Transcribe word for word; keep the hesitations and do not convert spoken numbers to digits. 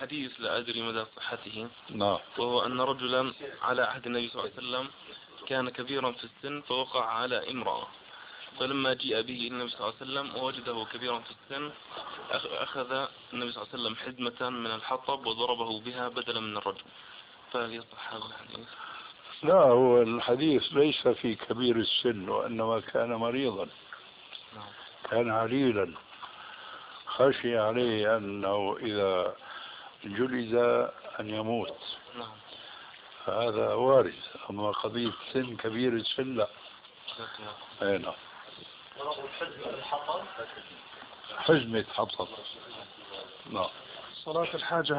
حديث لا أدري مدى صحته. نعم. وهو أن رجلا على عهد النبي صلى الله عليه وسلم كان كبيرا في السن فوقع على امرأة، فلما جيء به إلى النبي صلى الله عليه وسلم ووجده كبيرا في السن أخذ النبي صلى الله عليه وسلم حزمة من الحطب وضربه بها بدلا من الرجل. فهل يصح هذا الحديث؟ لا، هو الحديث ليس في كبير السن، وإنما كان مريضا. نعم. كان عليلا، خشي عليه أنه إذا جلد أن يموت. نعم. هذا وارد. أما قضية سن كبير السن لا. نعم. حزمة حطب. نعم. صلاة الحاجة.